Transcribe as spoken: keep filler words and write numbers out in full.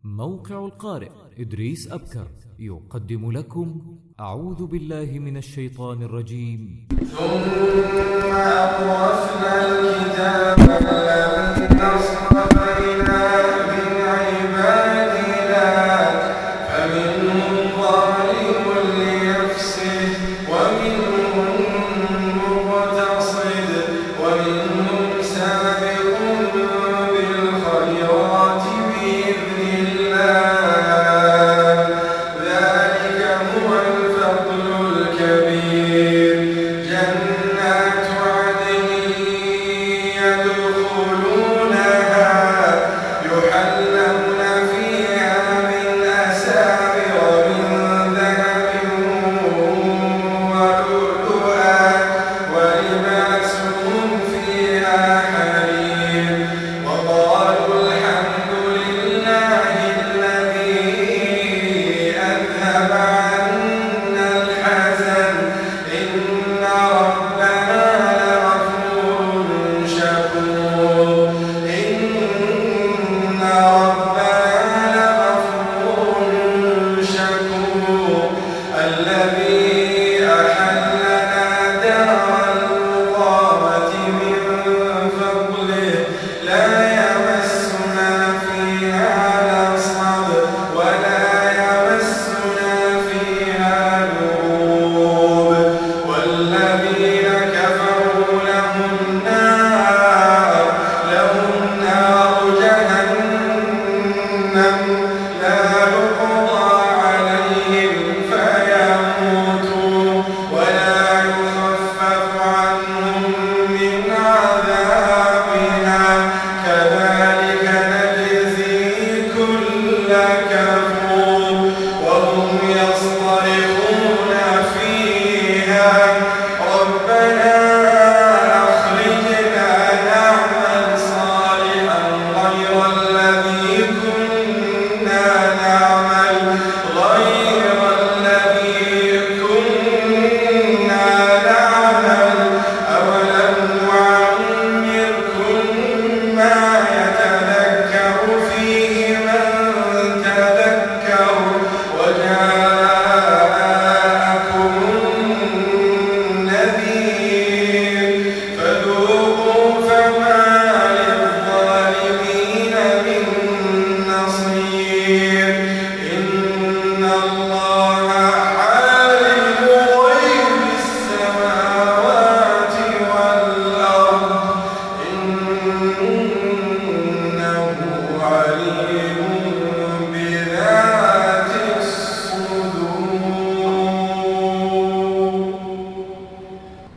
موقع القارئ إدريس أبكر يقدم لكم أعوذ بالله من الشيطان الرجيم. ثم أورثنا الكتاب الذين اصطفينا من عبادنا فمنهم ظالم لنفسه ومنهم مقتصد ومنهم سابق بالخيرات بإذن الله ذلك هو الفضل الكبير. جنات عدن يدخلونها يحلون فيها من أساور من ذهب ولؤلؤا ولباسهم فيها حرير. وقالوا الحمد لله الذي أذهب عنا الحزن إن ربنا لغفور شكور. إن ربنا لغفور شكور الذي أحلنا دار المقامة من فضله لا يمسنا فيها نصب ولا يمسنا فيها لغوب. والذين كفروا لهم نار لهم نار جهنم لا يقضى عليهم فيموتوا ولا يخفف عنهم من عذابها كذلك نجزي كل كفور.